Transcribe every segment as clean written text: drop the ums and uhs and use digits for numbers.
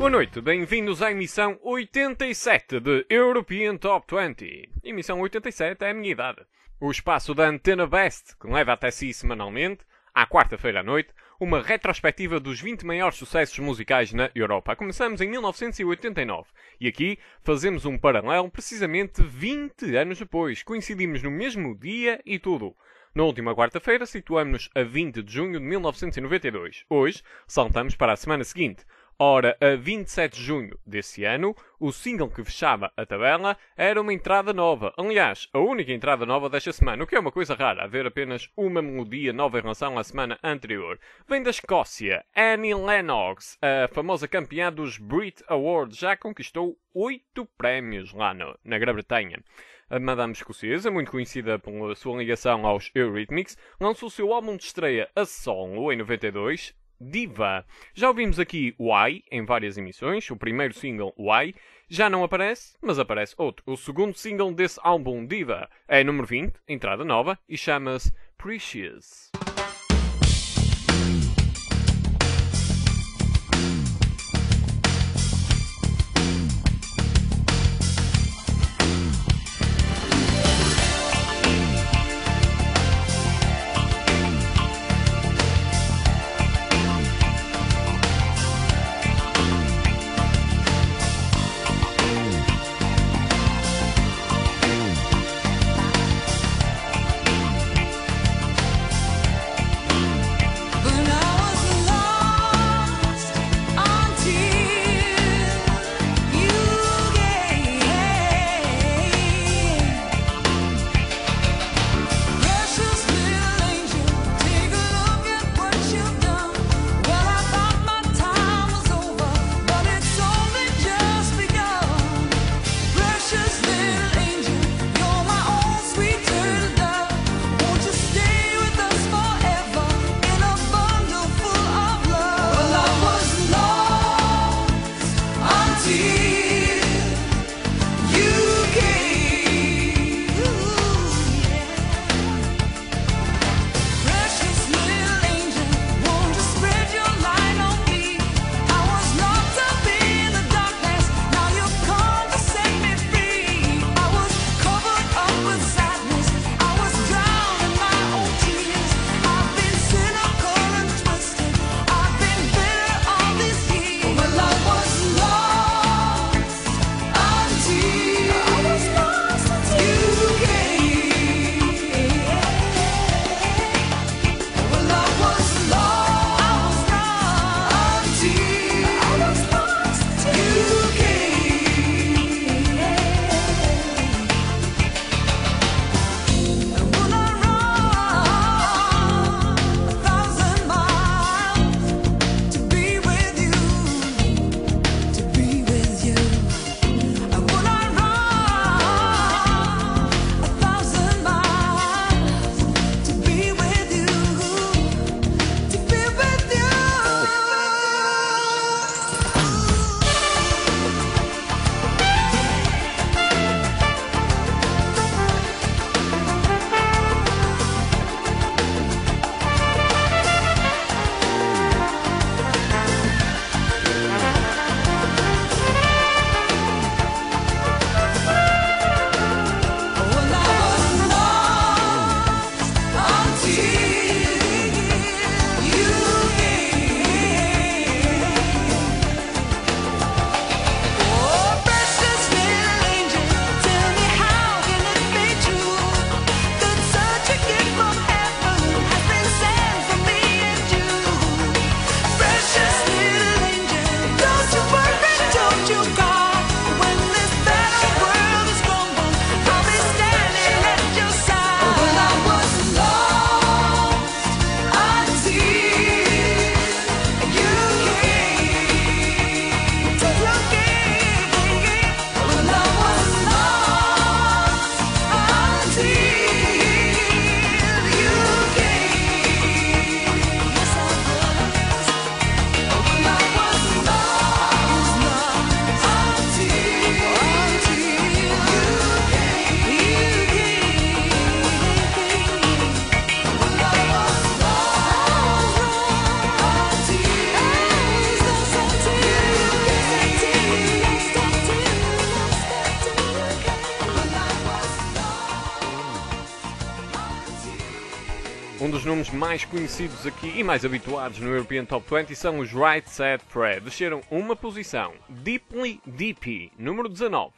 Boa noite, bem-vindos à emissão 87 de European Top 20. Emissão 87 é a minha idade. O espaço da Antena Best, que leva até si semanalmente, à quarta-feira à noite, uma retrospectiva dos 20 maiores sucessos musicais na Europa. Começamos em 1989 e aqui fazemos um paralelo precisamente 20 anos depois. Coincidimos no mesmo dia e tudo. Na última quarta-feira situamos-nos a 20 de junho de 1992. Hoje saltamos para a semana seguinte. Ora, a 27 de junho desse ano, o single que fechava a tabela era uma entrada nova. Aliás, a única entrada nova desta semana, o que é uma coisa rara, haver apenas uma melodia nova em relação à semana anterior. Vem da Escócia, Annie Lennox, a famosa campeã dos Brit Awards, já conquistou 8 prémios lá na Grã-Bretanha. A Madame Escocesa, muito conhecida pela sua ligação aos Eurythmics, lançou o seu álbum de estreia a solo em 92, Diva. Já ouvimos aqui Why em várias emissões. O primeiro single, Why, já não aparece, mas aparece outro. O segundo single desse álbum, Diva, é número 20, entrada nova, e chama-se Precious. Um dos nomes mais conhecidos aqui e mais habituados no European Top 20 são os Right Said Fred. Desceram uma posição. Deeply Deepy, número 19.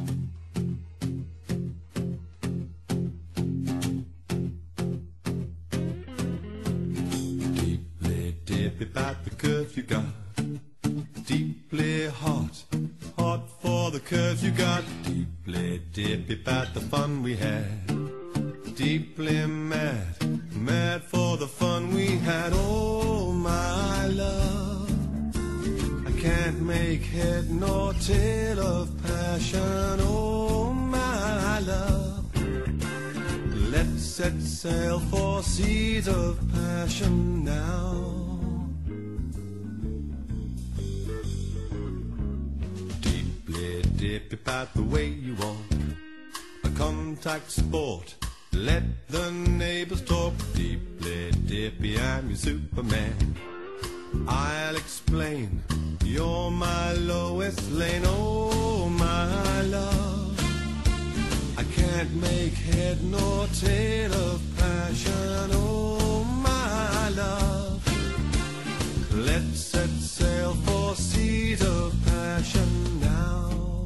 Deeply dippy about the curves you got. Deeply hot, hot for the curves you got. Deeply dippy about the fun we had. Deeply mad, mad for the fun we had. Oh my love, I can't make head nor tail of passion. Oh my love, let's set sail for seas of passion now. Deeply dip about the way you walk, a contact sport. Let the neighbors talk. Deeply dippy, I'm your Superman. I'll explain, you're my Lois Lane. Oh my love, I can't make head nor tail of passion. Oh my love, let's set sail for seas of passion now.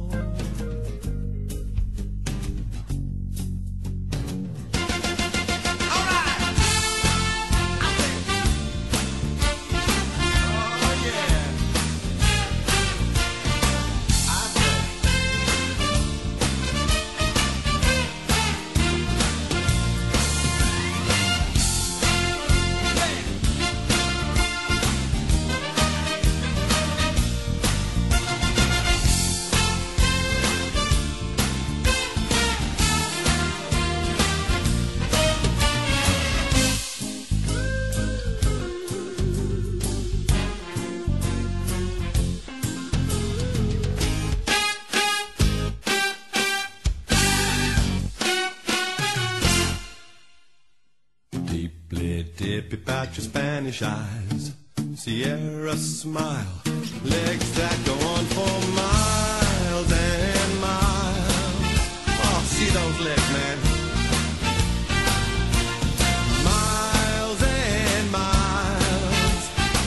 Dip about your Spanish eyes, Sierra smile, legs that go on for miles and miles. Oh, see those legs, man. Miles and miles.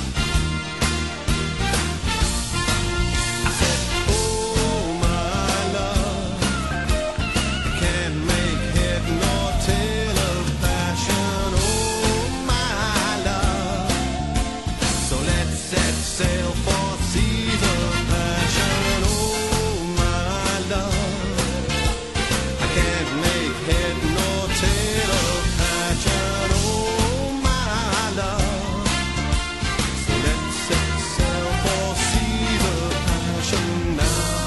I said, oh my love, I can't make head nor tail of passion. Oh my love, so let's set sail for seas of passion. Oh my love, I can't make head nor tail of passion. Oh my love, so let's set sail for seas of passion now.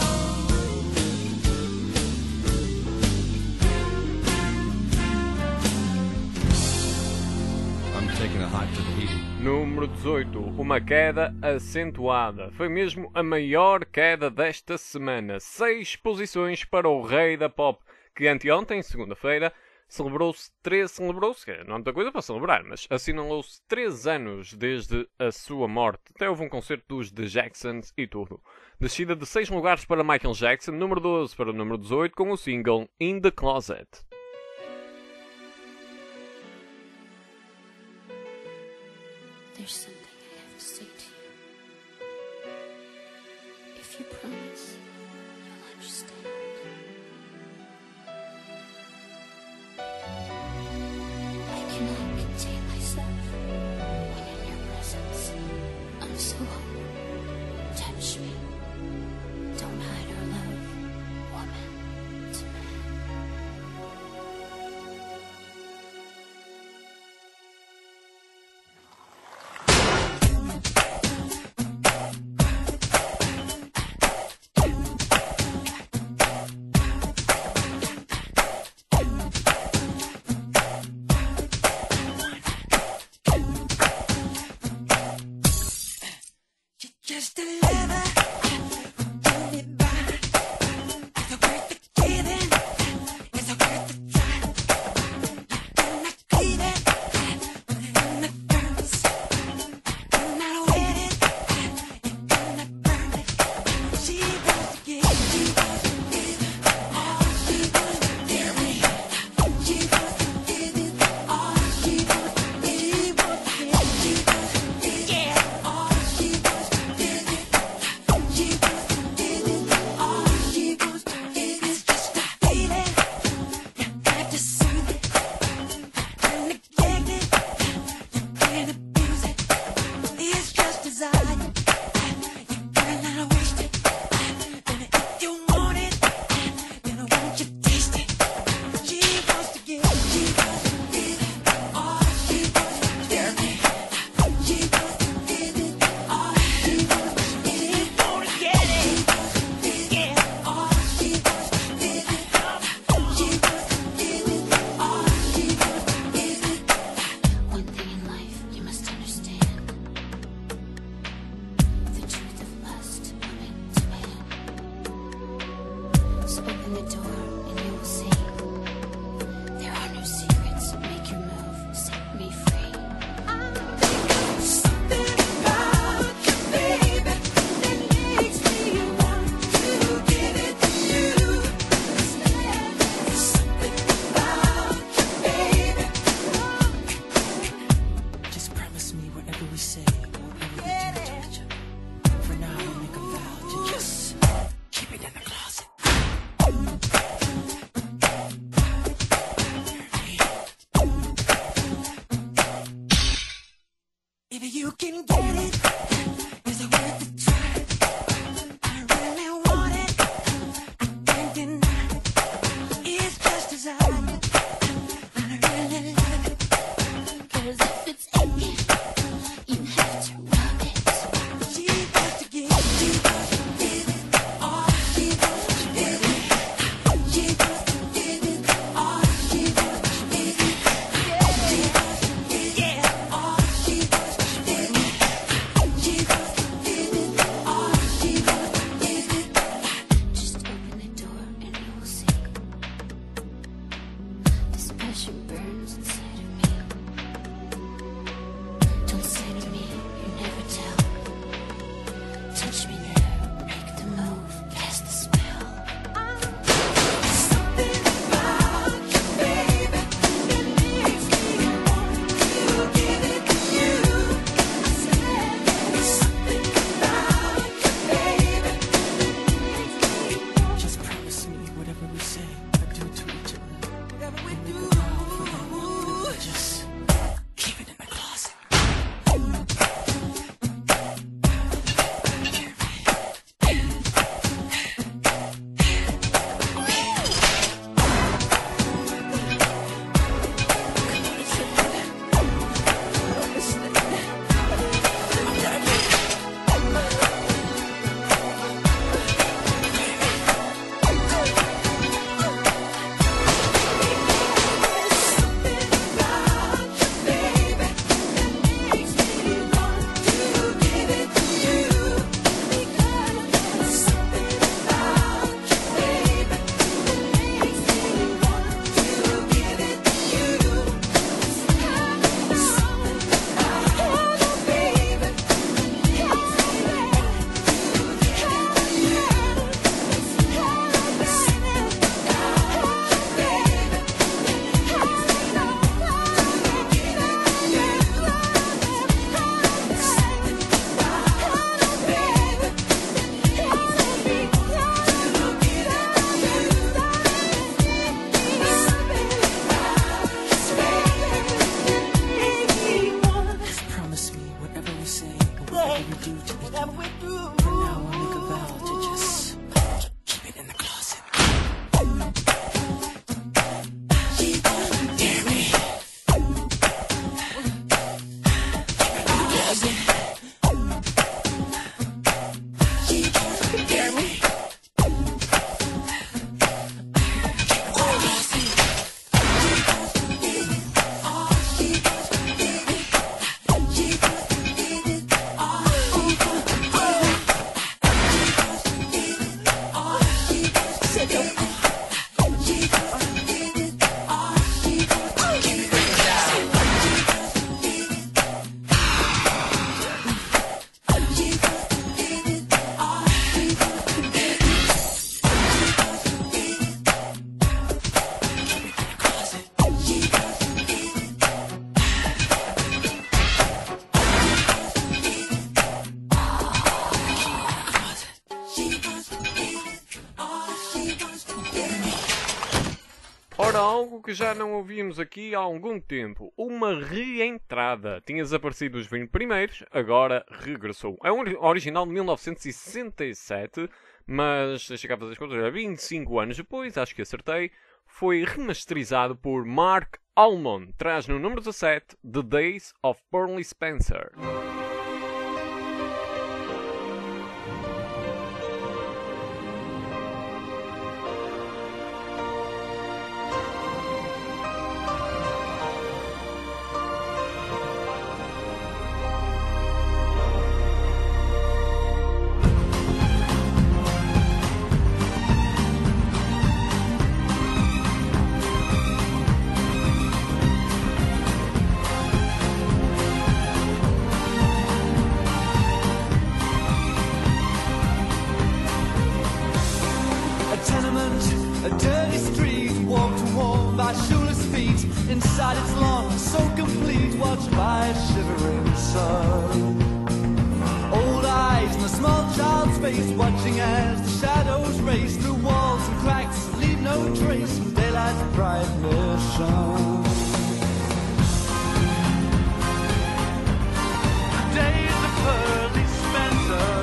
I'm taking a hike to the heat. Número 18. Uma queda acentuada. Foi mesmo a maior queda desta semana. 6 posições para o rei da pop, que anteontem, segunda-feira, celebrou-se, não há muita coisa para celebrar, mas assinalou-se 3 anos desde a sua morte. Até houve um concerto dos The Jacksons e tudo. Descida de 6 lugares para Michael Jackson, número 12 para o número 18, com o single In The Closet. There's something I have to say to you. If you promise, you'll understand. I cannot contain myself when in your presence. I'm so hungry. Touch me. Don't hide our love, woman to man. passion burns inside of me. Don't say to me, you never tell. Touch me now, make the move, cast the spell. Something about you, baby, it makes me want to give it to you. I said there's something about you, baby, it makes me want. Just promise me whatever we say or do to each other. Whatever we do. Just keep it in the closet. Just promise me whatever we say or whatever we do to each other. For now, I'll make a vow to just keep it in the closet. Dare me. Dare me. Ora, algo que já não ouvíamos aqui há algum tempo. Uma reentrada. Tinha desaparecido os 20 primeiros, agora regressou. É um original de 1967, mas deixa cá fazer as contas, 25 anos depois, acho que acertei. Foi remasterizado por Mark Almond. Traz no número 17 The Days of Burley Spencer. A dirty street, wall to wall by shoeless feet. Inside it's long, so complete, watched by a shivering sun. Old eyes in a small child's face, watching as the shadows race through walls and cracks, leave no trace from daylight's bright mission. Days of Burley Spencer.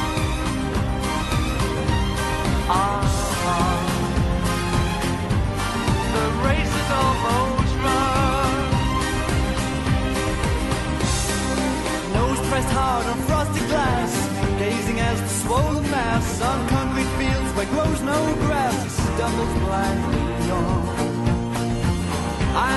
The race is almost run. Nose pressed hard on frosted glass, gazing as the swollen mass on concrete fields where grows no grass, he stumbles blindly on. I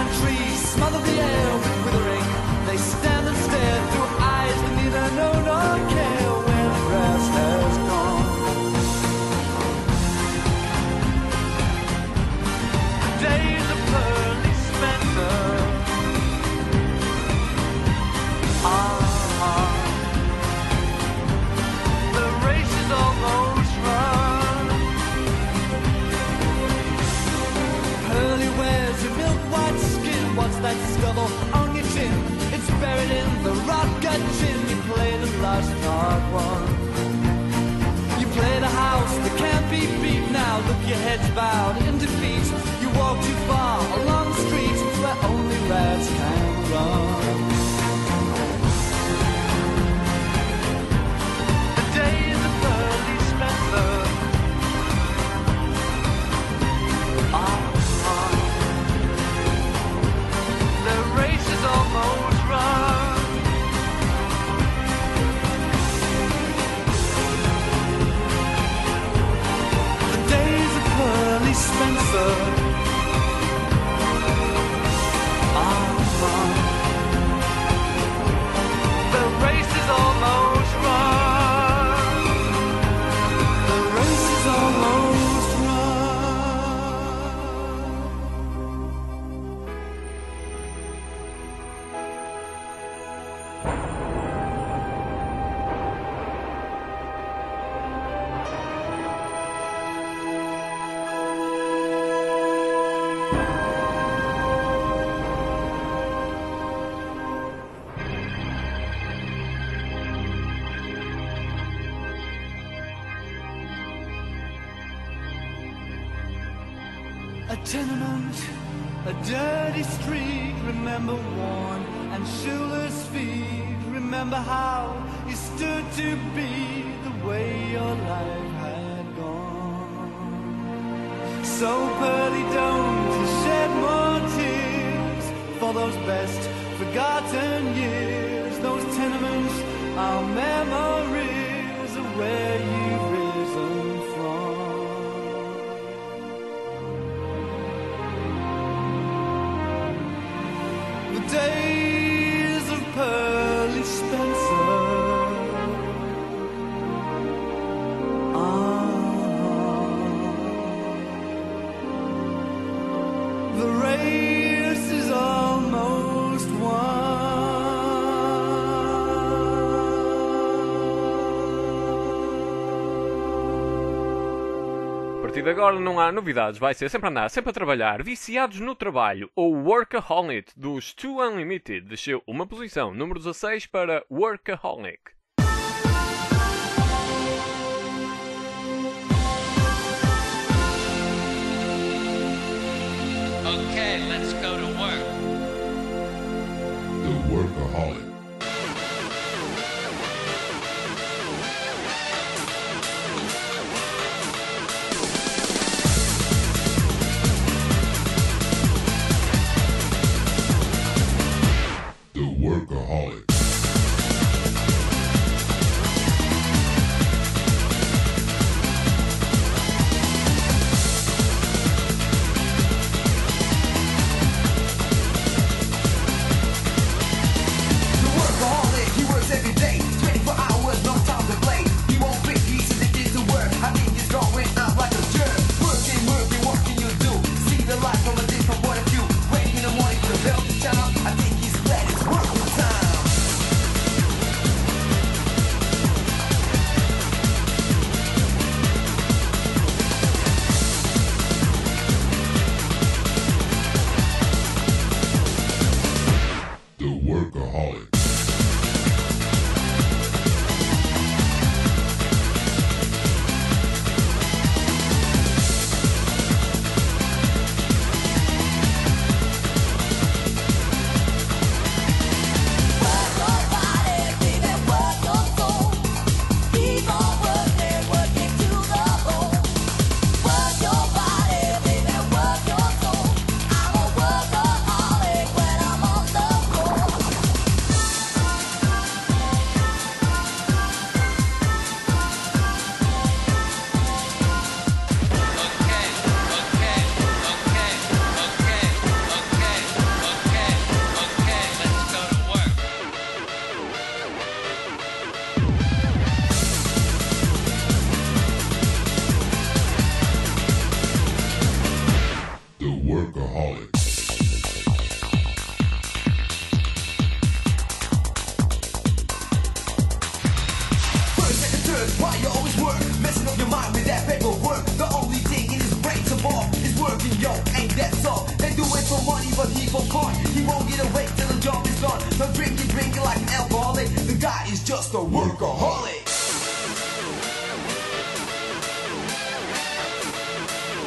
your head's bowed in defeat. You walk too far along the street where only rats can run. The days of Burley Spencer are gone. The race is almost run. The days of Burley Spencer are gone. The race is almost run. The race is almost run. A tenement, a dirty street, remember worn and shoeless feet. Remember how you stood to be the way your life had gone. So Pearly, don't you shed more tears for those best forgotten years. Those tenements are memories of where you've risen from. The days of Pearly Spencer are gone. The race is almost won. A partir de agora não há novidades, vai ser sempre andar, sempre a trabalhar, viciados no trabalho. O Workaholic dos Two Unlimited desceu uma posição, número 16 para Workaholic. Okay, let's go to work. The Workaholic. The Workaholic. The workaholic, he works every day, 24 hours, no time to play. He won't quit, he's addicted to work. I think he's going out like a jerk. Working, working, what can you do? See the life from a different point of view. Waking in the morning for the bell to turn up. I think he's glad it's working time. The Workaholic. Let's go to work. The Workaholic. First, second, third, why you always work? Messing up your mind with that paperwork. The only thing in his brain to ball is working, yo, ain't that so? They do it for money, but he for fun. He won't get away till the job is done. No drinking like an alcoholic. The guy is just a workaholic.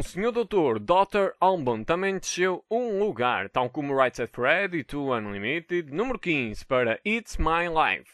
Um senhor doutor, Dr. Albon, também desceu um lugar, tal como Right Said Fred e Two Unlimited. Número 15 para It's My Life.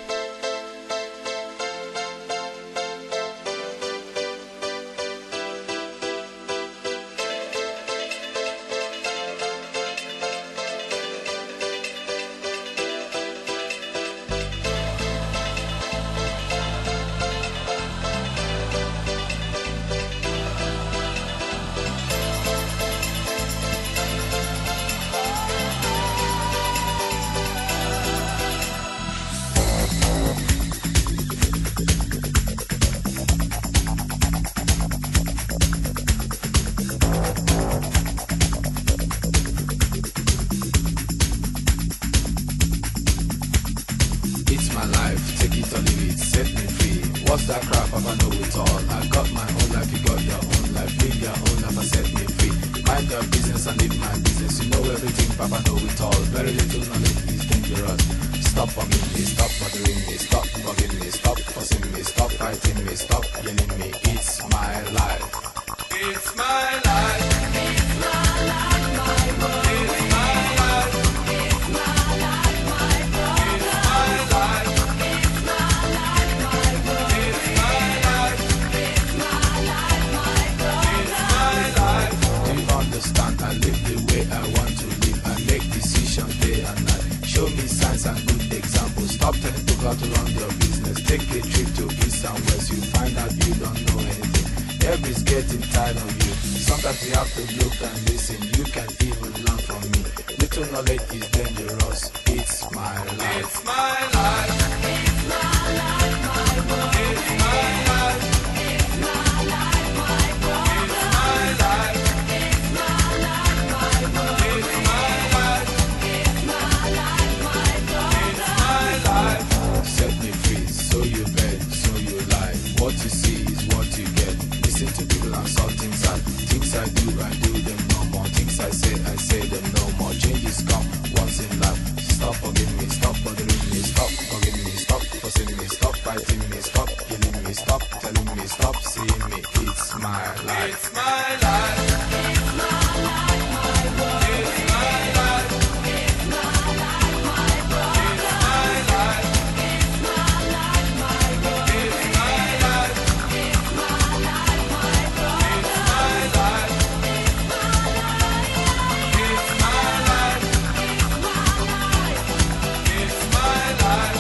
It's my life, take it or leave it, set me free. What's that crap? Papa know it all. I got my own life, you got your own life. Live your own life and set me free. Mind your business and live my business. You know everything, Papa know it all. Very little knowledge is dangerous. Stop bugging me, stop bothering me, stop bugging me, stop fussing me, stop fighting me, stop yelling me. It's my life. It's my life. It's my life, my world. It's my life. It's my life, my brother. It's my life. It's my life, my world. It's my life. It's my life, my brother. It's my life. Do you understand? I live the way I want to live. I make decisions day and night. Show me signs and good examples. Stop telling people how to run your business. Take a trip to east and west. You find out you don't know anything. Everybody's getting tired of you. Sometimes you have to look and listen. You can even learn from me. Little knowledge is dangerous. It's my life. It's my life. It's my life, my world. It's my life. It's my life, my brother. It's my life. It's my life, my world. It's my life. It's my life, my brother. It's my life. Set me free, so you bet, so you lie. What you see is what you get. Listen to people and saw things I do them no more. Things I say them no more. Changes come once in life. Stop forgiving me, stop bothering me, stop forgiving me, stop fussing me, stop fighting me, stop killing me, stop telling me, stop seeing me. It's my life. It's my life. It's my life, my world. It's my life. It's my life, my brother. It's my life. It's my life, my world. It's my life. It's my life, my brother. It's my life. It's my life. It's my life. It's my life. It's my life.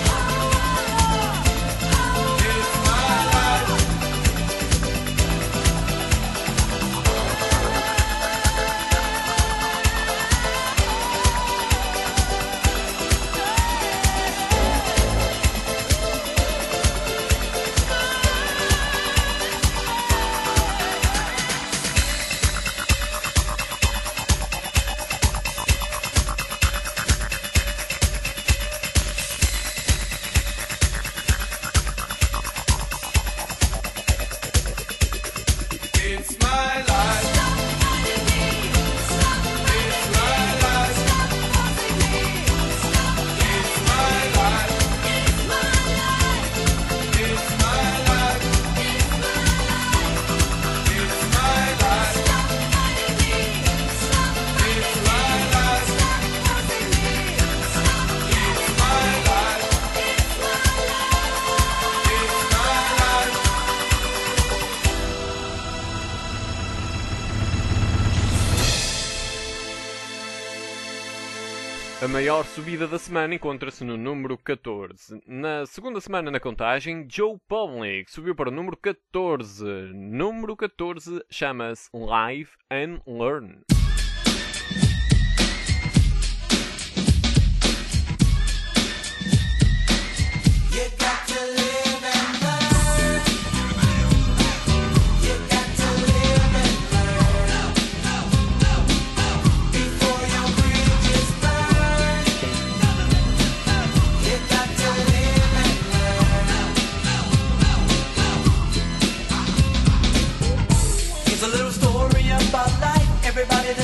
It's my life. It's my life. Stop fighting me. Stop It's my life. Stop forcing me. Stop It's my life. It's my life. It's my life. It's my life. It's my life. Stop fighting me. Stop It's my life. Stop forcing me. Stop It's my life. It's my life. It's my life. A maior subida da semana encontra-se no número 14. Na segunda semana na contagem, Joe Public subiu para o número 14. Número 14 chama-se Live and Learn. You got to live and learn. You got to live and learn. Before your bridges burn. You got to live and learn. Here's a little story about life. Everybody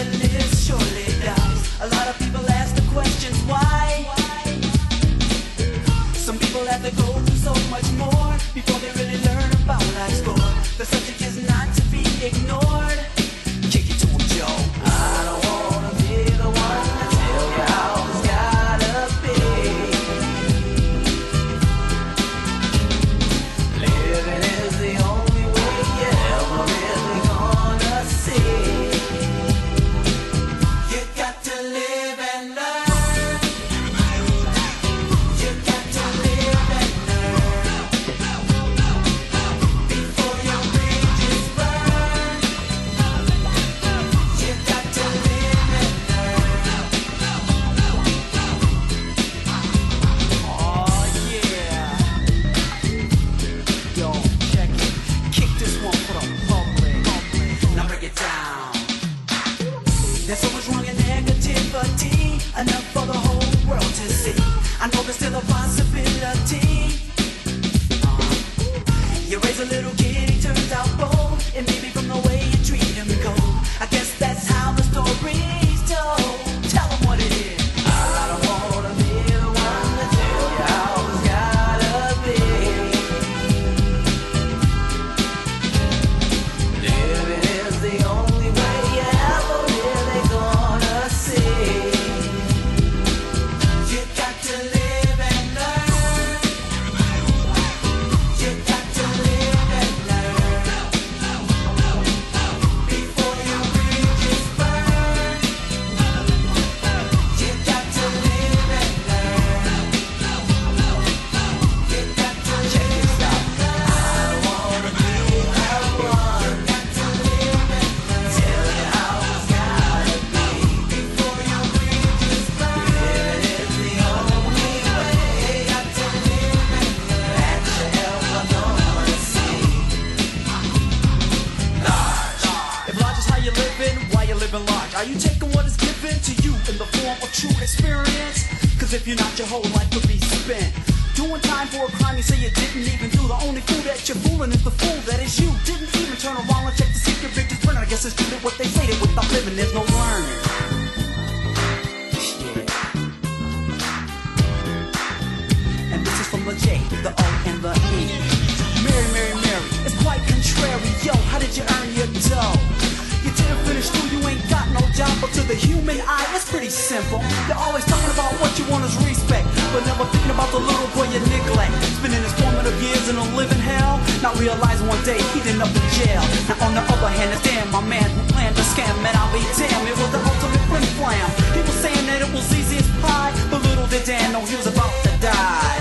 if you're not, your whole life could be spent doing time for a crime you say you didn't even do. The only fool that you're fooling is the fool that is you. Didn't even turn around and check to see if your picture's printed. I guess it's true that what they say, that without living there's no learning. And this is from the J, the O, and the E. Mary, Mary, Mary, it's quite contrary. Yo, how did you earn your dough? You didn't finish school, you ain't got no job. But to the human eye, it's pretty simple. You're always talking about what you want is respect, but never thinking about the little boy you neglect. Spending his formative years in a living hell, not realizing one day he'd end up in jail. Now on the other hand, it's damn my man who planned to scam. And I'll be damned, it was the ultimate flim flam. He was saying that it was easy as pie, but little did Dan know he was about to die.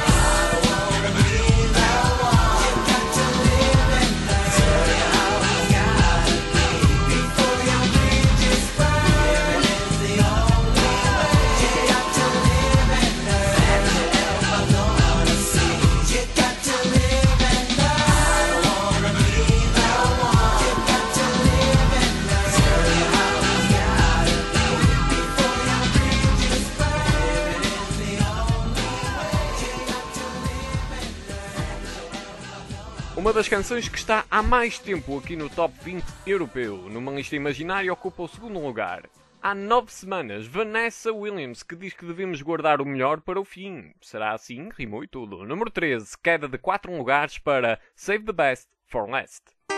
Uma das canções que está há mais tempo aqui no Top 20 europeu, numa lista imaginária, ocupa o segundo lugar. Há 9 semanas, Vanessa Williams, que diz que devemos guardar o melhor para o fim. Será assim? Rimou e tudo. Número 13, queda de 4 lugares para Save the Best for Last.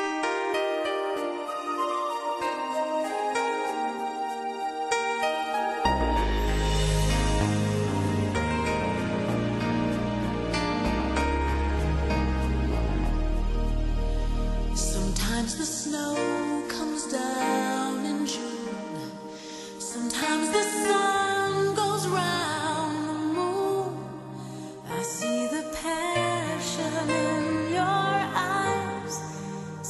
Sometimes the snow comes down in June. Sometimes the sun goes round the moon. I see the passion in your eyes.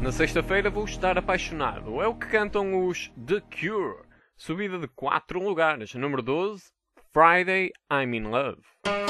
Na sexta-feira vou estar apaixonado. É o que cantam os The Cure. Subida de 4 lugares. Número 12, Friday I'm in Love.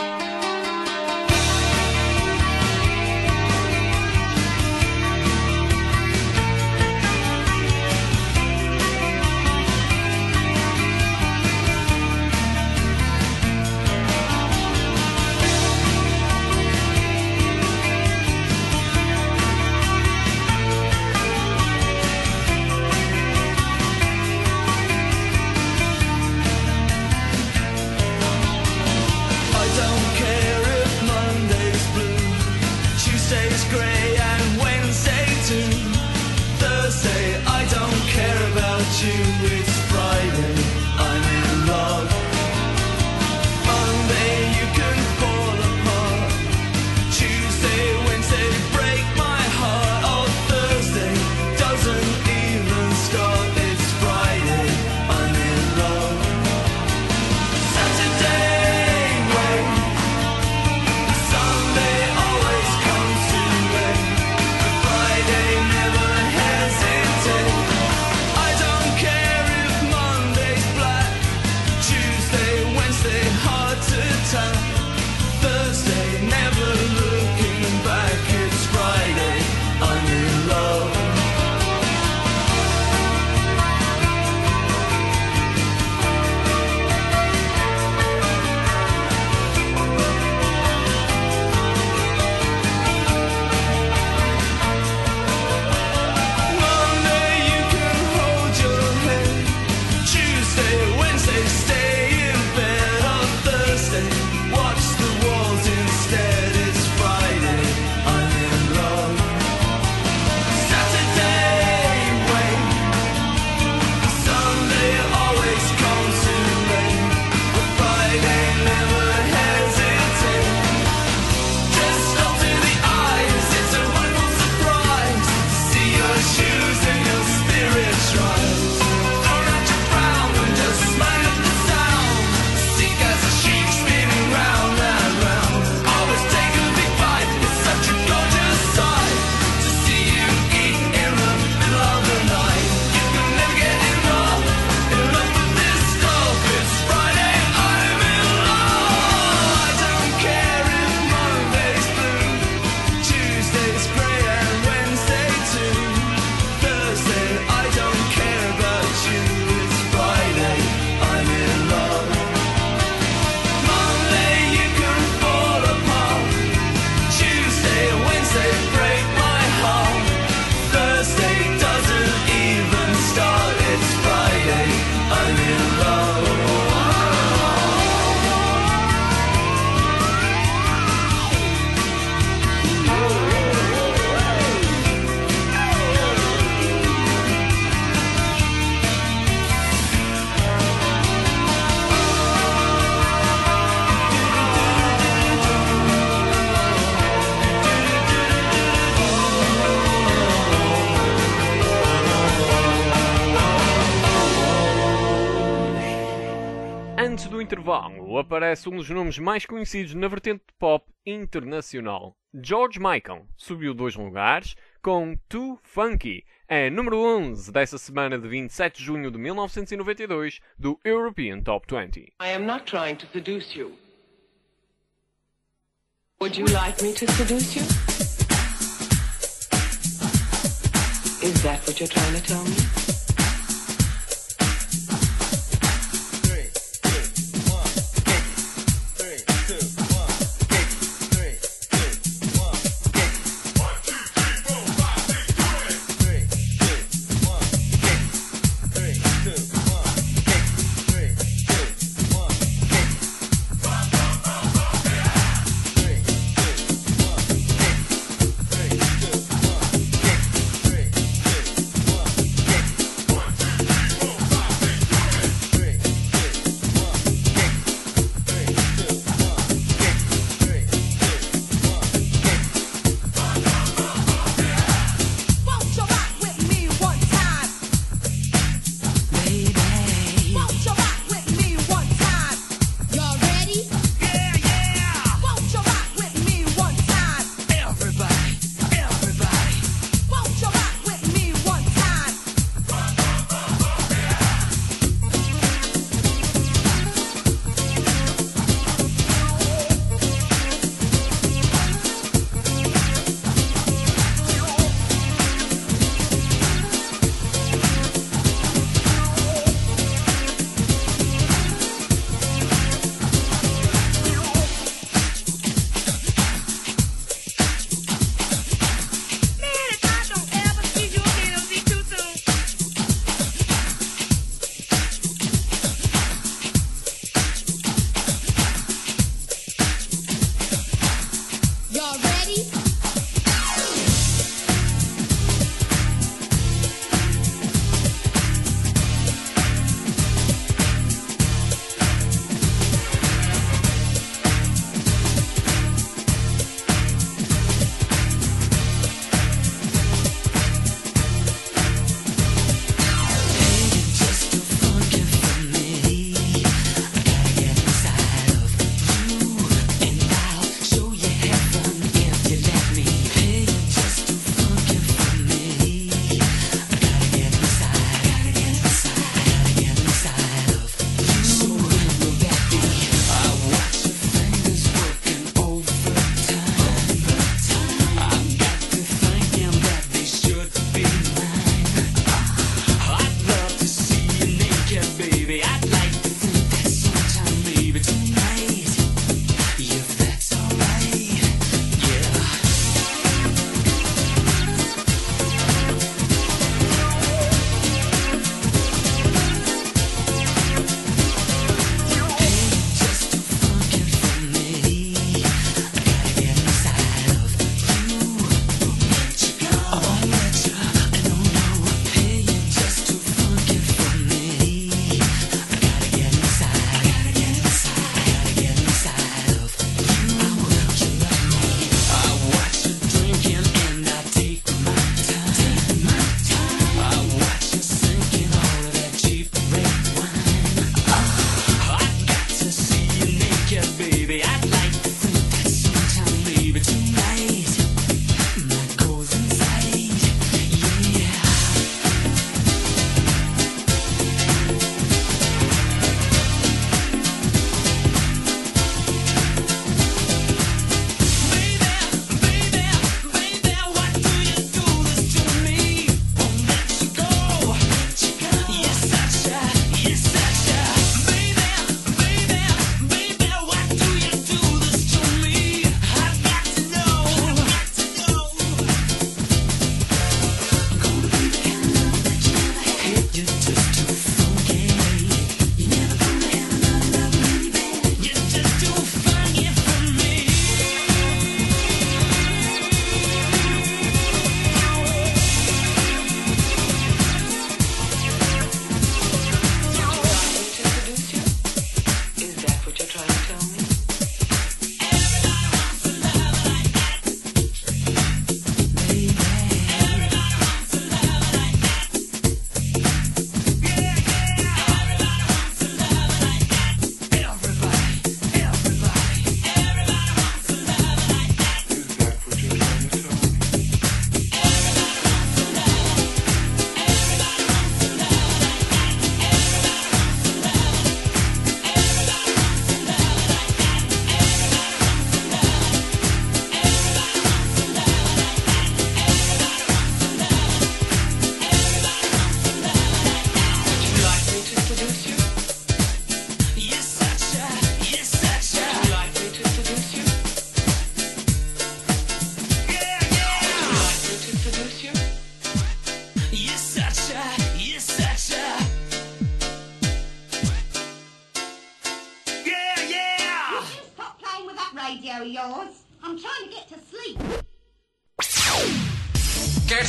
Antes do intervalo, aparece um dos nomes mais conhecidos na vertente de pop internacional. George Michael subiu 2 lugares com Too Funky. É número 11 dessa semana de 27 de junho de 1992 do European Top 20. I am not trying to seduce you. Would you like me to seduce you? Is that what you're trying to tell me?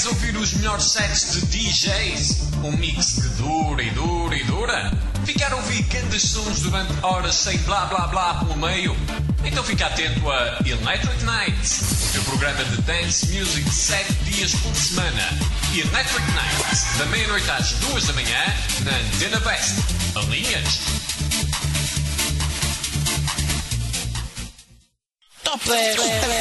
Queres ouvir os melhores sets de DJs? Um mix que dura e dura e dura? Ficar a ouvir grandes sons durante horas sem blá blá blá pelo meio? Então fica atento a Electric Nights, o teu programa de dance music 7 dias por semana. Electric Nights, da meia-noite às 2 da manhã, na Antena Best. Alinhas? Top 10.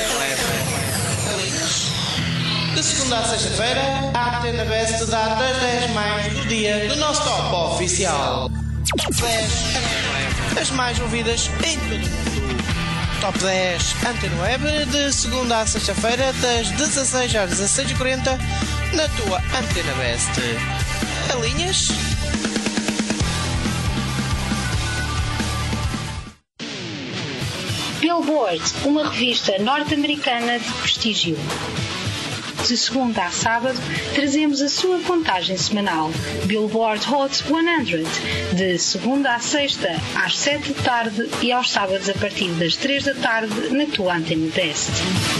De segunda a sexta-feira, a Antena Best dá das 10 mais do dia do nosso top oficial. Top 10. As mais ouvidas em todo o mundo. Top 10 Antena Web, de segunda a sexta-feira, das 16 às 16h40, na tua Antena Best. Alinhas? Billboard, uma revista norte-americana de prestígio. De segunda a sábado, trazemos a sua contagem semanal. Billboard Hot 100, de segunda a sexta, às 7 da tarde e aos sábados a partir das 3 da tarde, na tua Antena Best.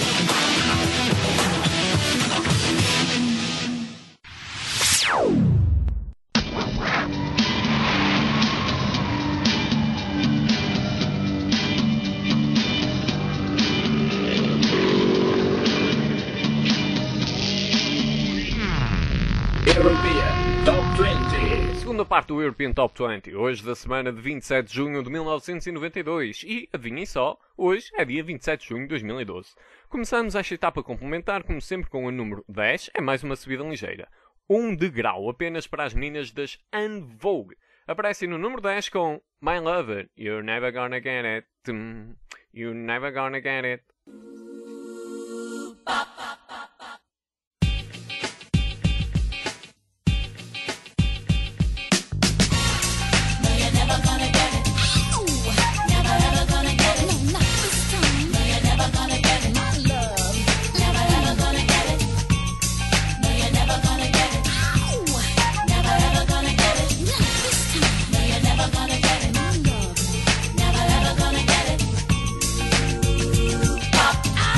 Segunda parte do European Top 20, hoje da semana de 27 de junho de 1992. E, adivinhem só, hoje é dia 27 de junho de 2012. Começamos esta etapa complementar, como sempre, com o número 10, é mais uma subida ligeira. 1 degrau apenas para as meninas das En Vogue. Aparecem no número 10 com My Lover, You're Never Gonna Get It. You're Never Gonna Get It. Pop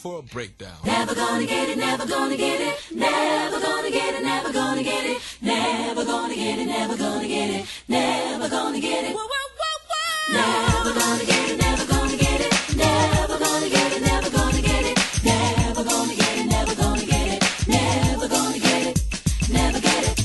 for a breakdown. Never gonna get it, never gonna get it, never gonna get it, never gonna get it, never gonna get it, never gonna get it, never gonna get it. Never gonna get it, never gonna get it, never gonna get it, never gonna get it, never gonna get it, never gonna get it, never gonna get it, never get it.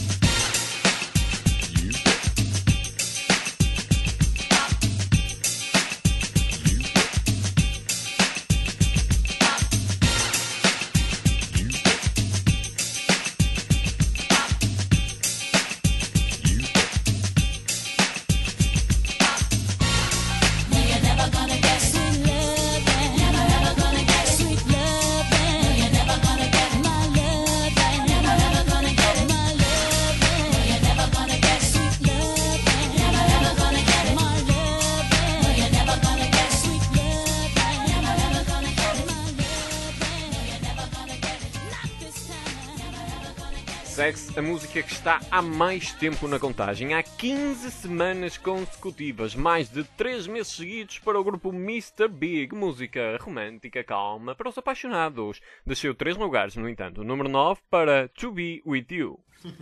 Segue-se a música que está há mais tempo na contagem, há 15 semanas consecutivas, mais de 3 meses seguidos para o grupo Mr. Big, música romântica calma para os apaixonados. Desceu 3 lugares, no entanto, o número 9 para To Be With You.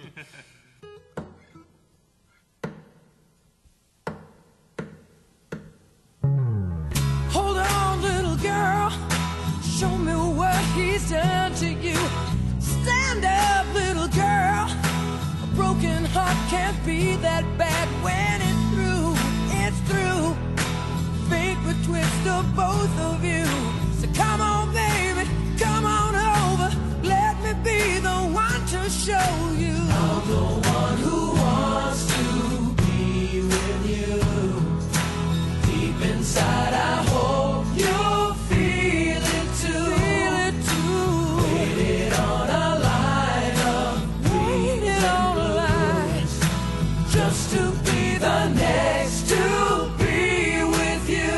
Hold on, little girl. Show me what he's done to you. Stand up, little girl. A broken heart can't be that bad when it's through. It's through. Fate would twist of both of you. So come on, baby, come on over. Let me be the one to show you. I'm the one who wants to be with you. Deep inside, I hope you'll feel it too. Feel it too. Waited on a line of waited on a line just to be the next to be with you.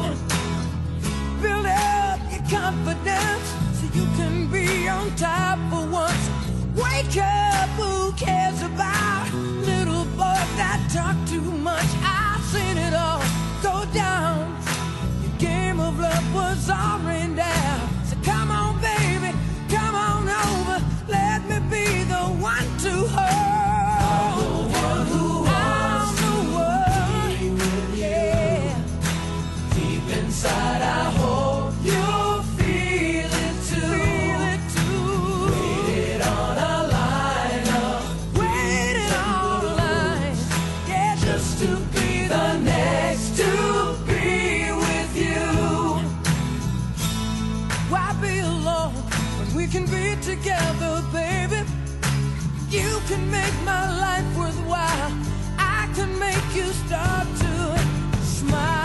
Build up your confidence so you can be on top for once. Wake up, who cares about little boys that talk too much? I've seen it all go down. Your game of love was all rained down. So come on, baby, come on over. Let me be the one to hold. I'm the one who wants to be with you. Yeah. Deep inside, I hope you'll feel it too. Feel it too. Waited on a line of waited on a line. Yeah, just to be the next to be with you. Why be alone when we can be together, baby? You can make my life worthwhile. I can make you start to smile.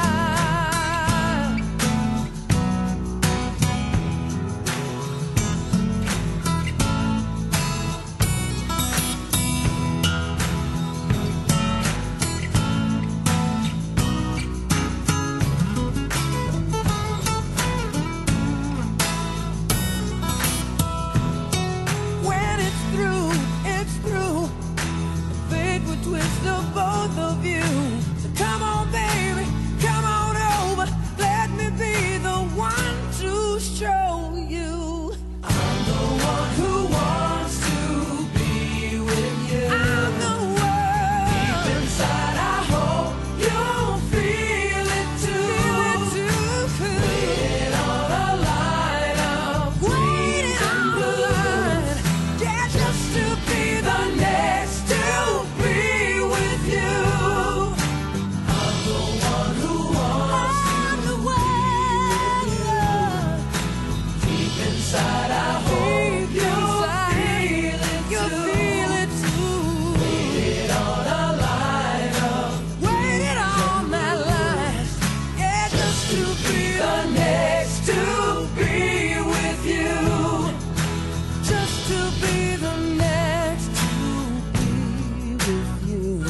When it's through, it's through. Fate would twist of both of you. So come on, baby, come on over. Let me be the one to show you. I'm the one who wants to be with you. I'm the one. Deep inside, I hope you'll feel it too. Feel it too. Waiting on a line of waiting on a line. Yeah, just to be the next to be with you. I'm the one who wants to be with you. Deep inside, I hope you'll feel it too. Waited on a line of waited on that line. Yeah, just to be the next to be with you. Just to be the next to be with you.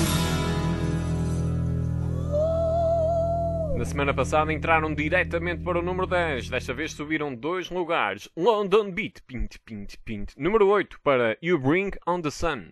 Na semana passada entraram diretamente para o número 10, desta vez subiram 2 lugares. London Beat, pint, pint, pint. Número 8 para You Bring On The Sun.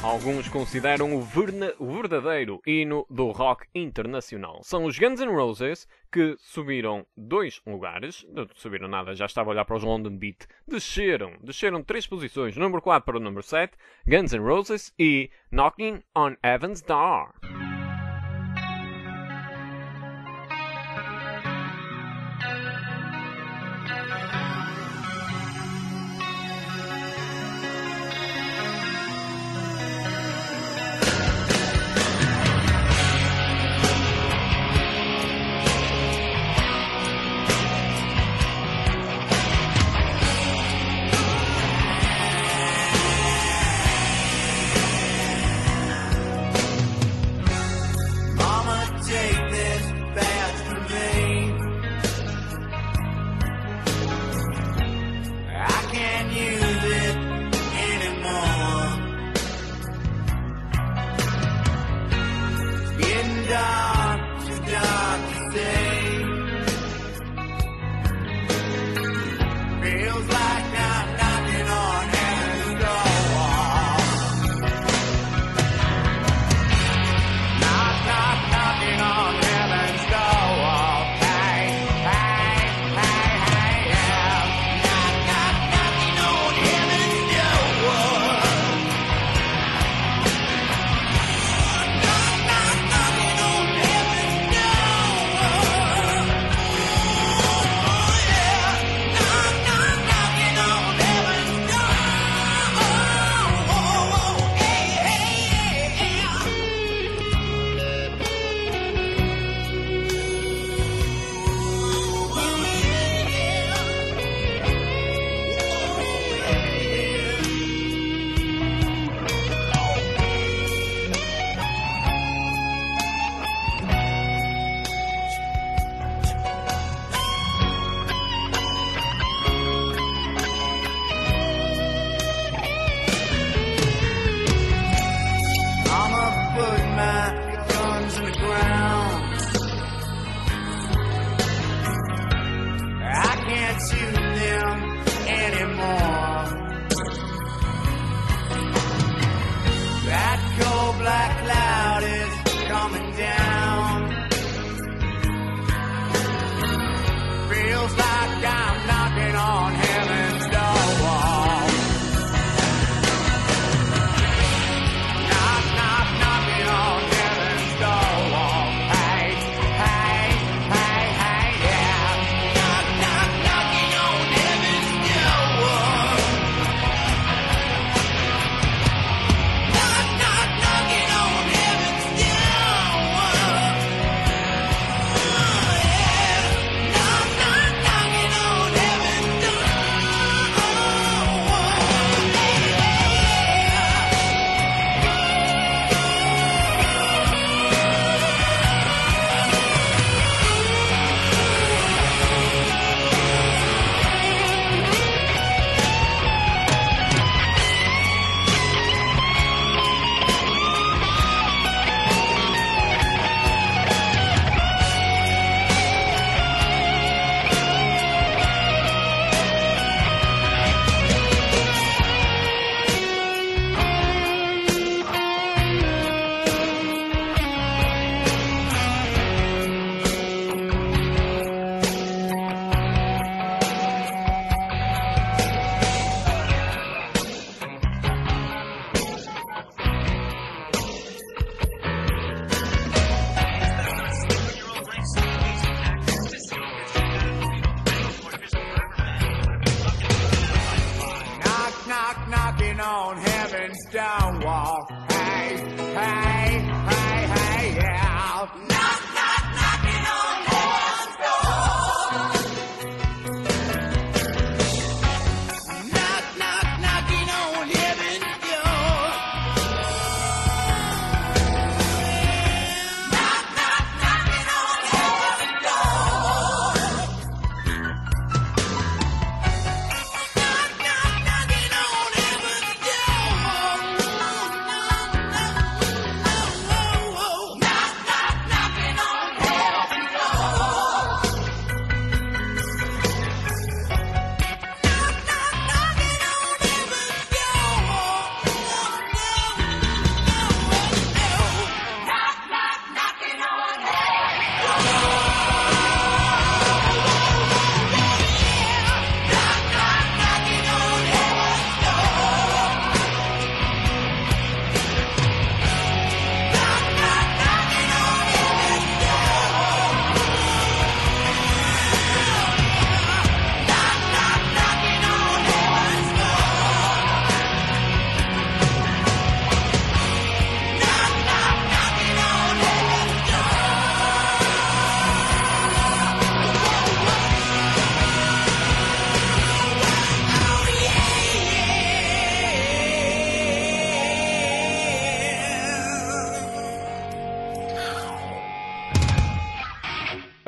Alguns consideram o verdadeiro hino do rock internacional. São os Guns N' Roses, que subiram 2 lugares. Não subiram nada, já estava a olhar para os London Beat. Desceram 3 posições, número 4 para o número 7, Guns N' Roses e Knocking on Heaven's Door.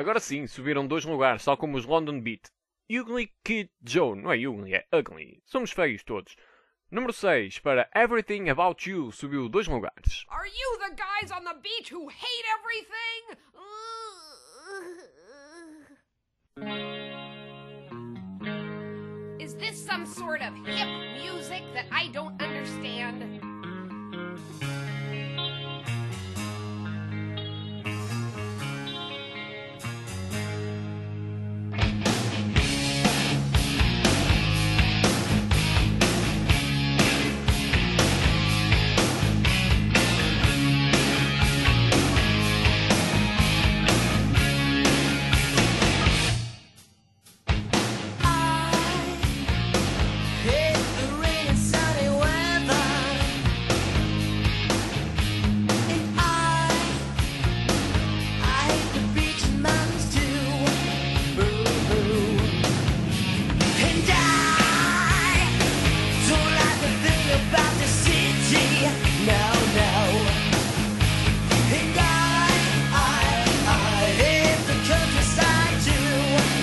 Agora sim, subiram 2 lugares, tal como os London Beat. Ugly Kid Joe, não é Ugly, é Ugly. Somos feios todos. Número 6, para Everything About You, subiu 2 lugares. Are you the guys on the beach who hate everything? Is this some sort of hip music that I don't understand? Hate the rain and sunny weather, and I hate the beach and mountains too. Boo-hoo. And I don't like the thing about the city. No, no. And I hate the countryside too.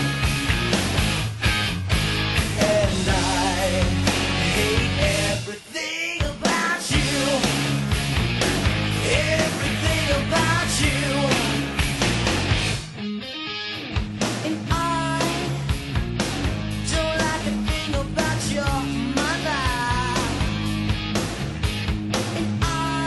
And I hate everything about you. Everything about you. And I don't like a thing about your mother. And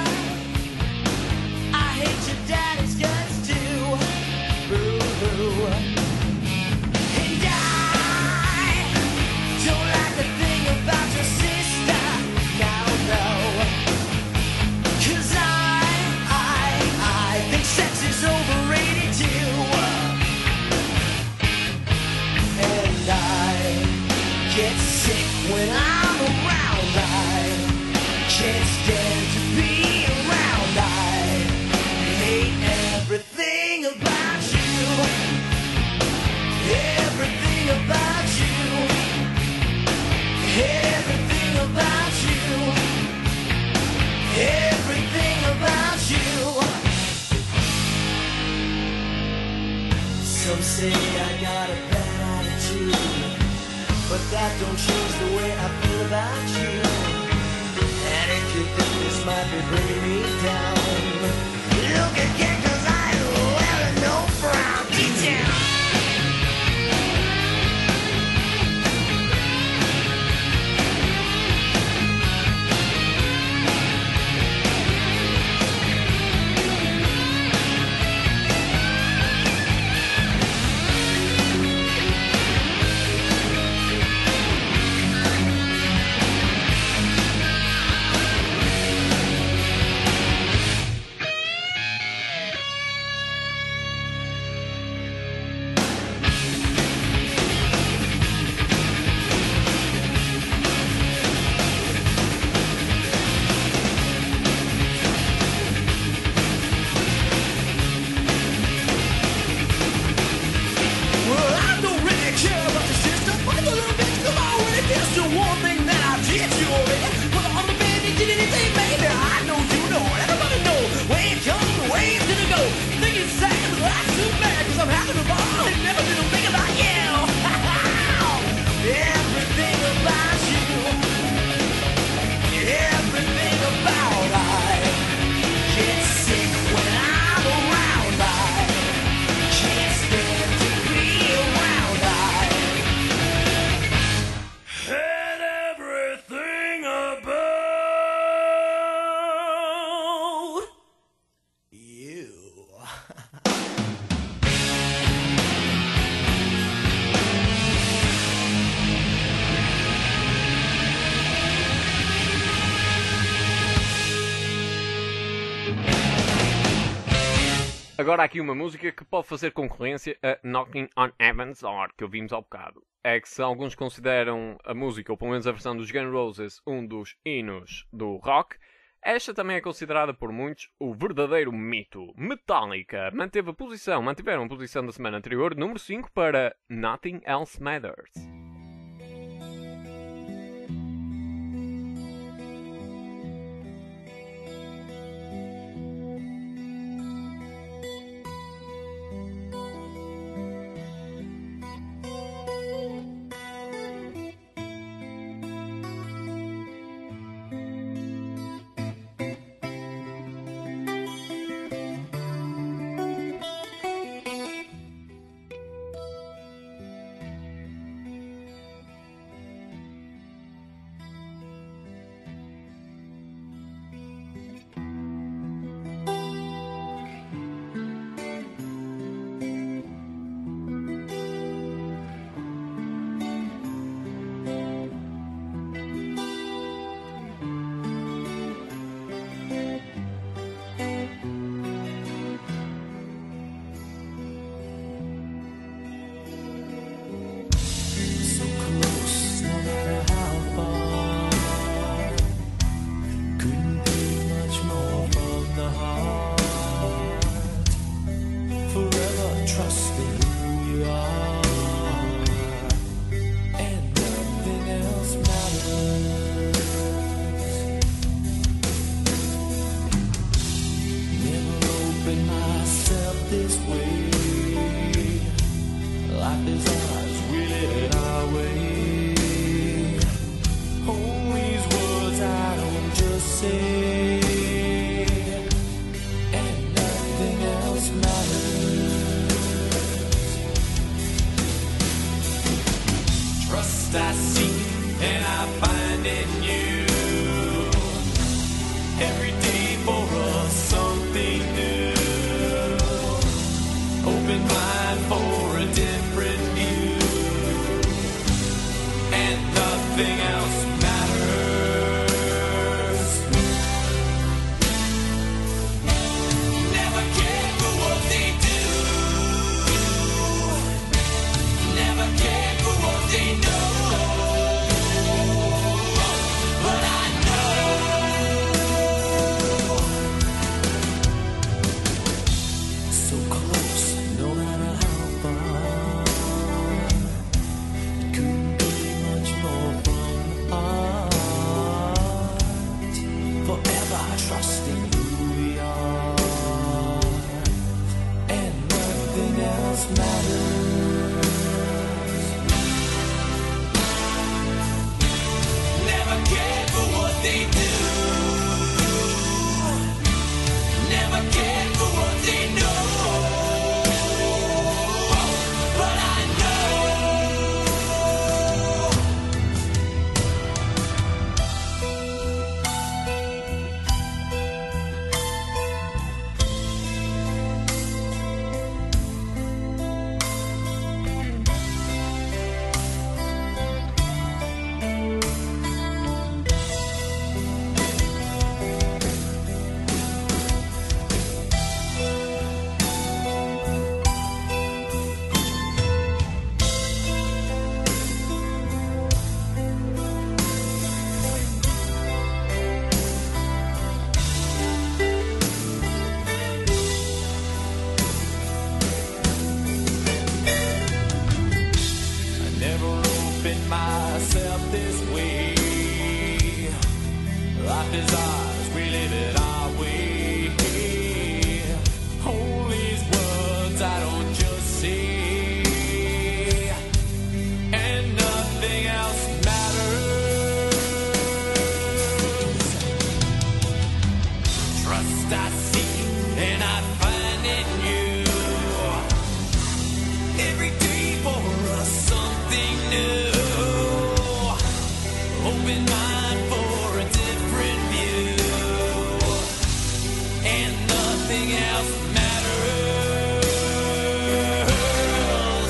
I hate your daddy's guts too. Boo-hoo. And I don't like a thing about your sister. No, no. 'Cause I think sex is overrated too. And I get sick when I'm around. I can't stand to be around. I hate everything about you. Everything about you. Everything about you. Everything about you. Some say I got a bad attitude, but that don't change the way I feel about you. And if you think this might be bringing me down, look again, 'cause I wear no frown. Detail. Well, I don't really care about your sister. But the little bitch, come on, when it gets to one thing that I did you already. Whether I'm a baby, did anything, baby, I know you know. Everybody know where it comes and where it's gonna go. Think it's sad, but that's too bad, 'cause I'm having a ball and never gonna think about you. Everything about you. Everything about I get sick when I'm around. I can't stand to be around. I hate everything about you. Agora há aqui uma música que pode fazer concorrência a Knocking on Heaven's Door, que ouvimos ao bocado. É que se alguns consideram a música, ou pelo menos a versão dos Guns N' Roses, um dos hinos do rock, esta também é considerada por muitos o verdadeiro mito. Metallica mantiveram a posição da semana anterior, número 5, para Nothing Else Matters. say, and nothing else matters. Trust I seek and I find in you. Every day for us something new. Open mind for a different view, and nothing else matters. Never care for what they do. Never care for what they know. But I so close, no matter how far. It couldn't be much more from the heart. Forever trusting who we are, and nothing else matters. Never care for what they do. Never care for what they know. But I know I never opened myself this way. Life is ours, we live it our way. Hold these words I don't just say, and nothing else matters. Trust I seek and I find in you. Every day for us something new. Open mind for a different view, and nothing else matters.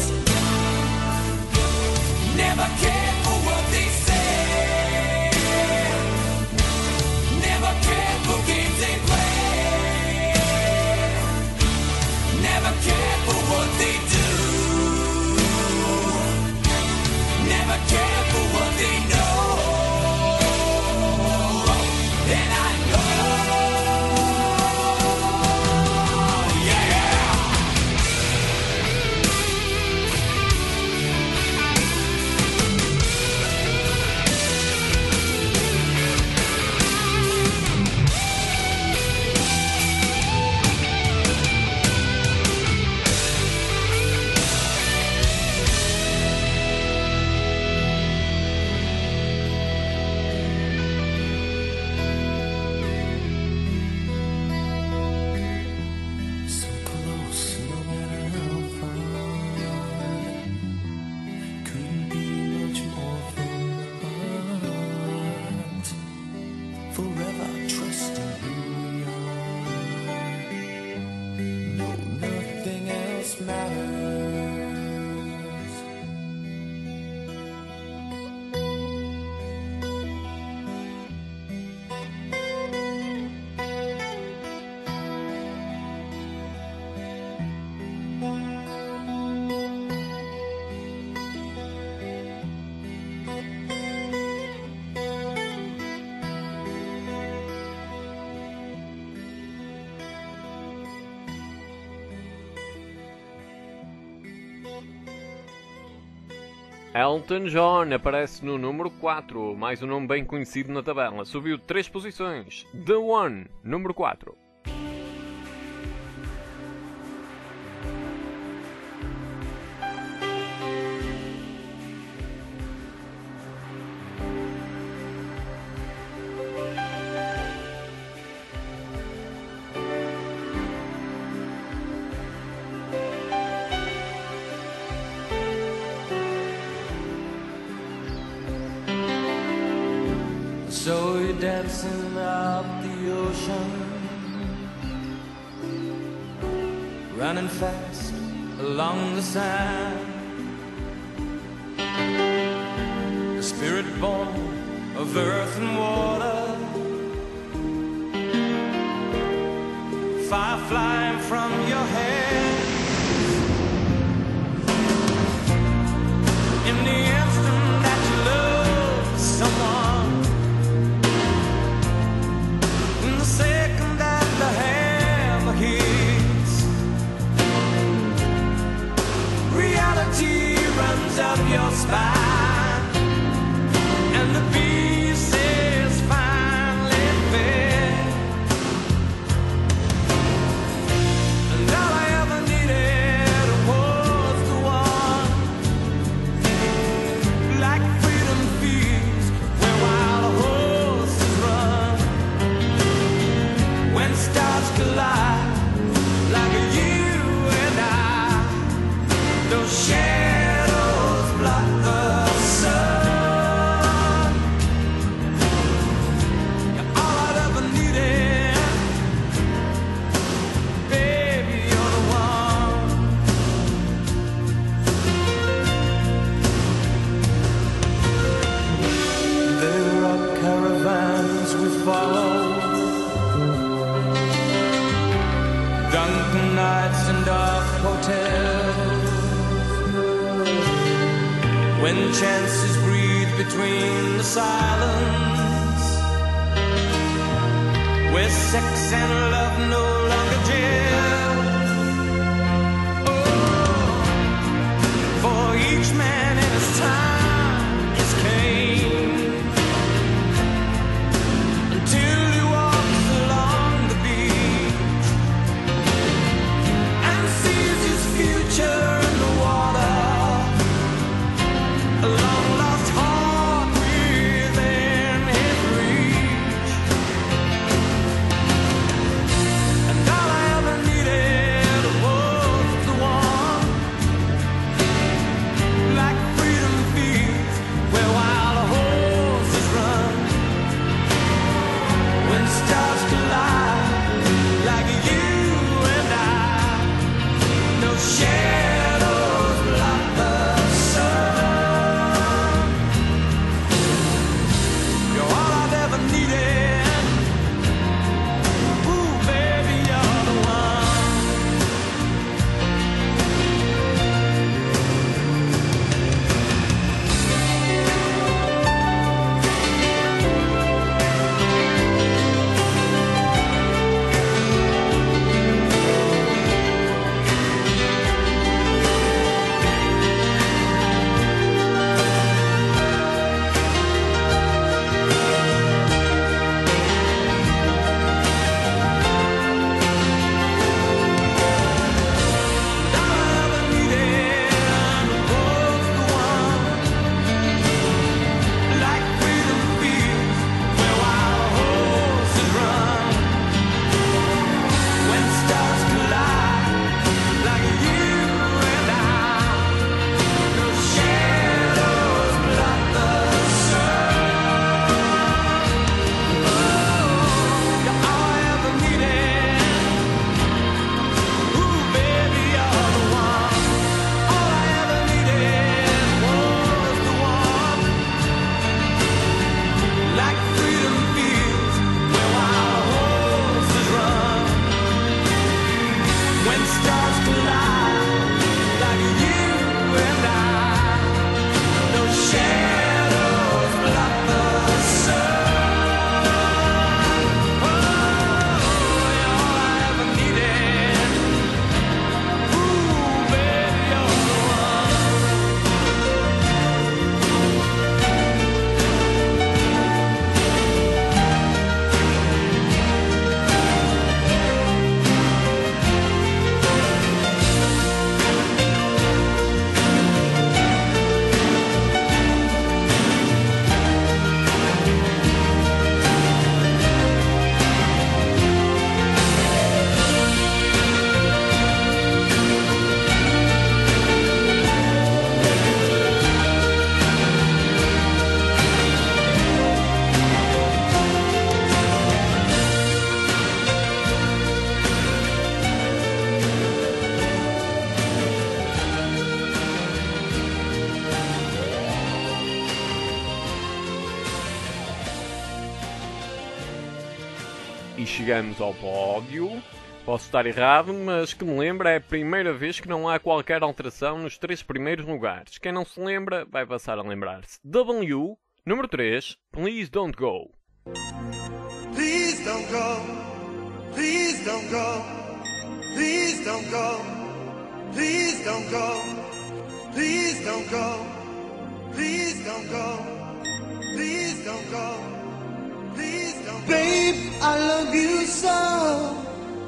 Never care for what they say. Never care for games they play. Never care for what they do. Never care for what they know. And I know, yeah. So close, no matter how far. Couldn't be much more from the heart. Forever trusting who we are. No, nothing else matters. Elton John aparece no número 4, mais um nome bem conhecido na tabela. Subiu 3 posições. The One, número 4. dancing up the ocean, running fast along the sand. The spirit born of earth and water, fire flying from your head. In the instant that you love someone, in the second that the hammer hits, reality runs up your spine, and the pieces finally fit. And all I ever needed was the one, like freedom feeds where wild horses run. When stars collide, like you and I, those shadows block the sun. You're all I ever needed, baby, you're the one. There are caravans we follow, drunken nights and dark hotels, when chances breathe between the silence, where sex and love no longer gel. Oh, for each man in his time is Cain, until he walks along the beach and sees his future in the water, a long lost heart within his reach. And all I ever need E chegamos ao pódio. Posso estar errado, mas que me lembra é a primeira vez que não há qualquer alteração nos 3 primeiros lugares. Quem não se lembra, vai passar a lembrar-se. W, número 3, Please Don't Go. Please don't go. Please don't go. Please don't go. Please don't go. Please don't go. Please don't go. Please don't go. Please don't go. Babe, I love you so.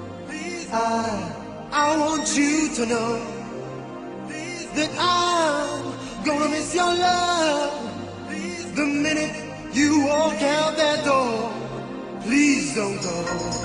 I want you to know that I'm gonna miss your love the minute you walk out that door. Please don't go.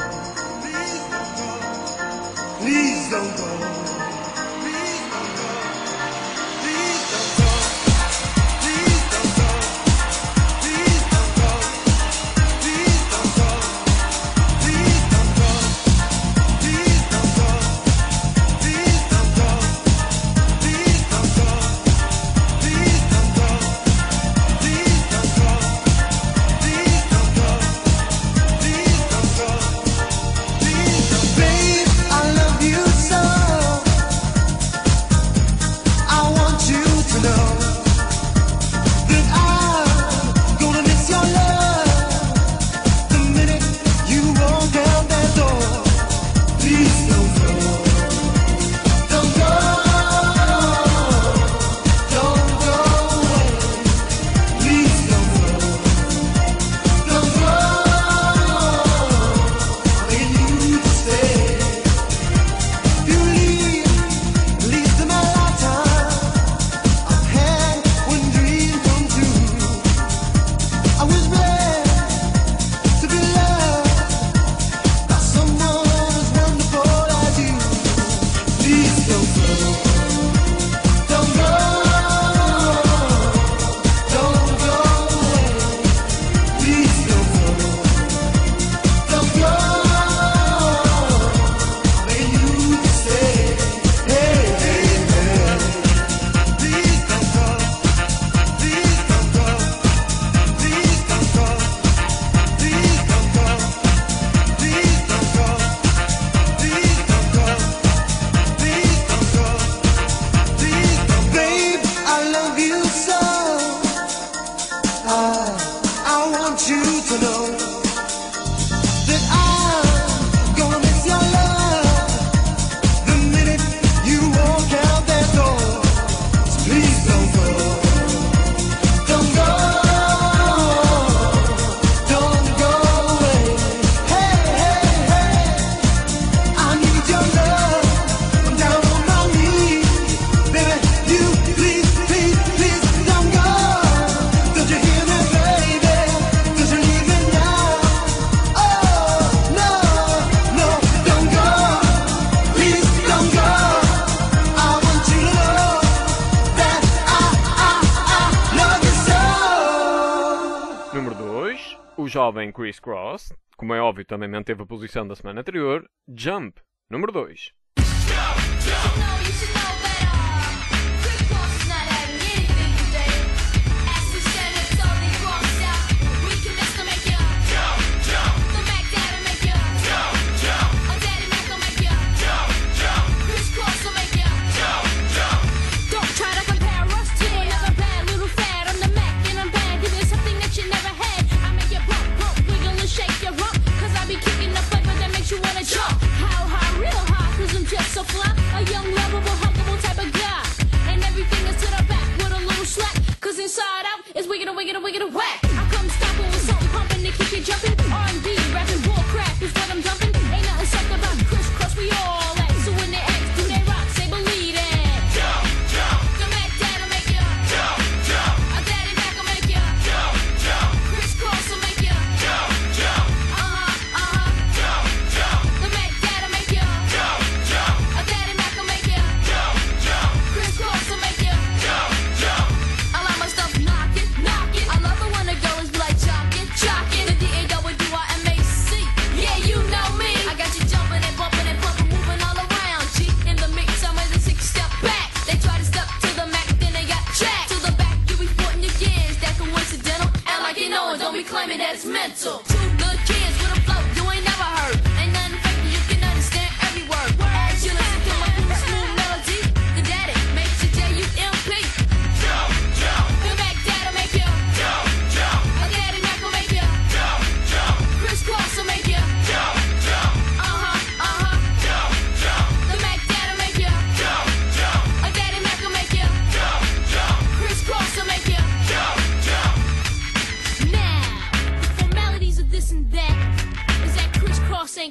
Please don't go. Please don't go. Please don't go. Please don't go. Please don't go. Please don't go. Please don't go. Please don't go. Please don't go. Please don't go. Please don't go. Please don't go. Please don't go. Please don't go. Please don't. Babe, I love you so. I want you to know that I'm gonna miss your love the minute you walk out that door. Please don't go. Don't go. Don't go away. Please don't go. Don't go. I need you to stay. If you leave, at least in my lifetime, I've had one dream come true. I was blessed to be loved by someone as wonderful as you. Please don't go. Don't go. Don't go away. Please don't go. Don't go. I need you to stay. Hey, hey, hey. Please don't go. Please don't go. Please don't go. Please don't go. Please don't go. Please don't go. Please don't go. Please don't. Babe, I love you so. I want you to know that I'm gonna miss your love the minute you walk out that door. So please don't go. Don't go. Don't go away. Hey, hey, hey. I need your love. I'm down on my knees. Baby, you please, please, please don't go. Don't you hear me, baby? Don't you leave me now? Oh, no, no, don't go. Please don't go. I want you to know that I love you so. Número 2, o jovem Chris Cross, como é óbvio também manteve a posição da semana anterior, Jump, número 2. Don't try to compare us to another bad little fad. I'm the Mac and I'm bad. Give you something that you never had. I make you bump, bump, wiggle and shake your rump. Cause I be kicking the flavor that makes you wanna jump. How high, real high, cause I'm just so fly. A young love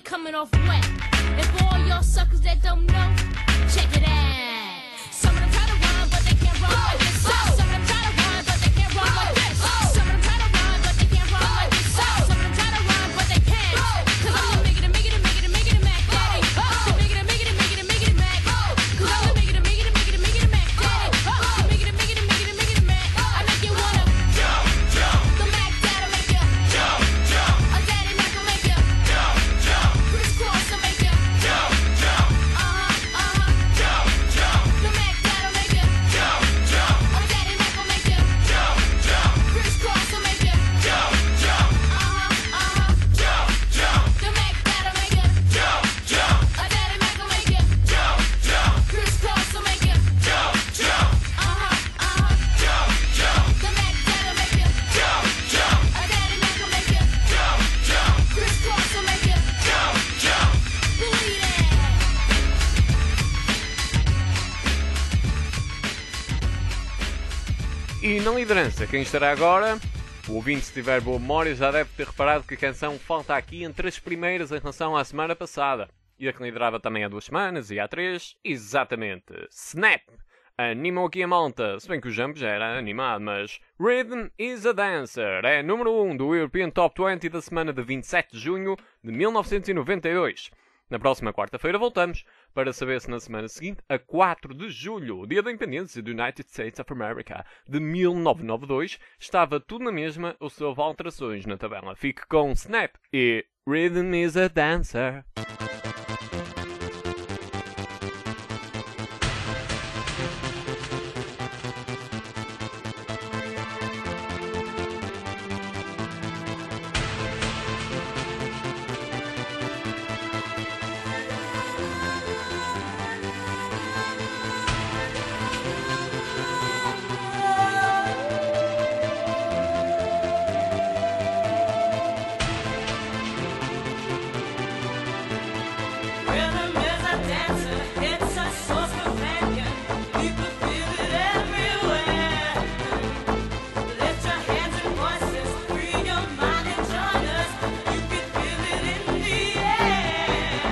ain't coming off wet. And for all y'all suckers that don't know, check it out. Some of them try to rhyme, but they can't rhyme like this. Some of them try to rhyme, but they can't rhyme like this. Some of them try to rhyme, but they can't rhyme like this. Some of them try to rhyme, but they can't. Cause I'm the Mac Daddy. The Mac Mac. Cause I'm the Mac Daddy. The Mac Mac. I make you wanna jump, jump. The Mac Daddy make you jump, jump. A Daddy Mac will make you jump, jump. Crisscross will make you jump, jump. Jump, jump. The Mac Daddy make you jump, jump. A Daddy Mac will make you jump, jump. Crisscross will make you jump, jump. Jump, jump. The Mac Daddy make you jump, jump. A Daddy Mac will make you jump, jump. Crisscross will make you jump, jump. Jump, jump. The Mac Daddy make you jump, jump. A Daddy Mac will make you jump, jump. Crisscross will make you jump, jump. Believe it. E na liderança, quem estará agora? O ouvinte, se tiver boa memória, já deve ter reparado que a canção falta aqui entre as primeiras em relação à semana passada. E a que liderava também há 2 semanas e há 3, exatamente. Snap! Animou aqui a monta, se bem que o Jump já era animado, mas Rhythm is a Dancer é número 1 do European Top 20 da semana de 27 de junho de 1992. Na próxima quarta-feira voltamos para saber se na semana seguinte, a 4 de julho, o dia da independência do United States of America, de 1992, estava tudo na mesma ou se houve alterações na tabela. Fique com Snap e Rhythm is a Dancer. Rhythm is a dancer, it's a source companion. People feel it everywhere. Lift your hands and voices, free your mind and join us. You can feel it in the air.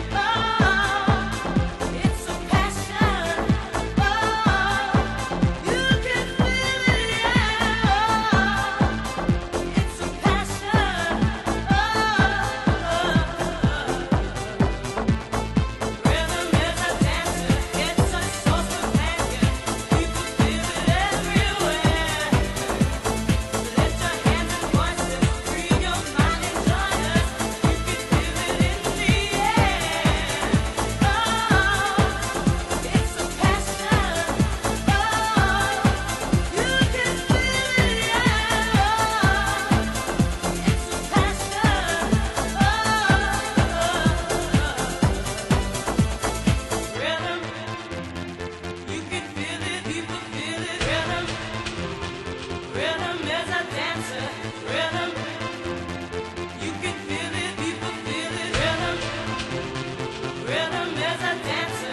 Oh, it's a passion. Oh, you can feel it, yeah. It's a passion. Rhythm is a dancer, it's a source companion. People feel it everywhere. Lift your hands and voices, free your mind and join us. You can feel it in the air. Oh, it's a passion. Oh, you can feel it, Rhythm is a dancer. Rhythm, you can feel it, people feel it. Rhythm is a dancer.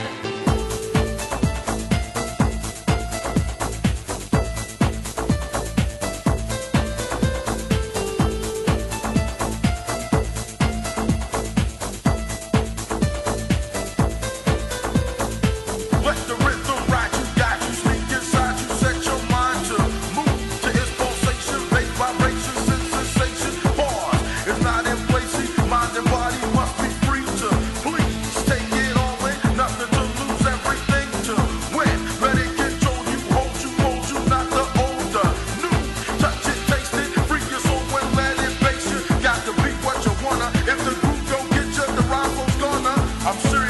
Let the rhythm ride you, guide you, sneak inside you, set your mind to move to its pulsation, bass vibrations and sensation. Pause, it's not in place. Mind and body must be free to please take it all in. Nothing to lose, everything to win. Let it control you, hold you, not the older. New, touch it, taste it, free your soul and let it base you. Got to be what you wanna. If the groove don't get you, the rival's gonna. I'm serious.